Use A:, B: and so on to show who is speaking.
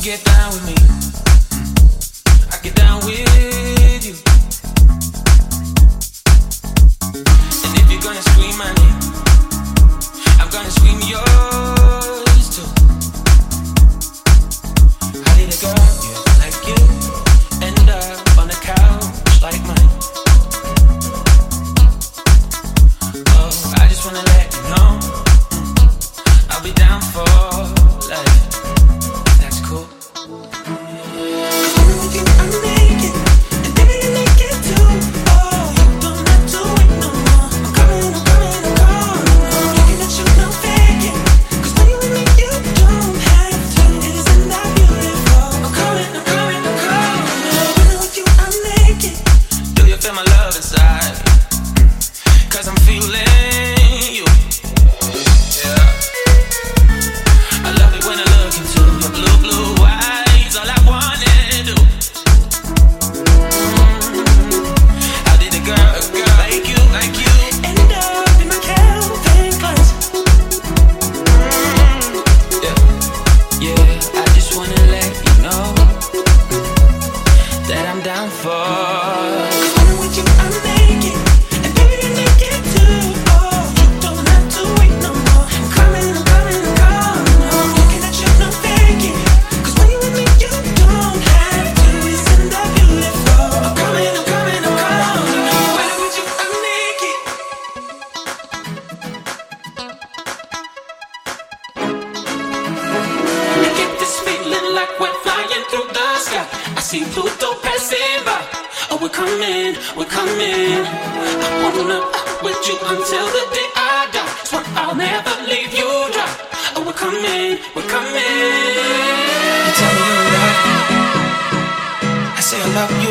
A: get down with me, I get down with you. And if you're gonna scream my name, I'm gonna scream yours too. How did a girl like you end up on a couch like mine? Oh, I just wanna let you know, I'll be down for life. That's cool.
B: We're coming. You tell me you love me, I say I love you.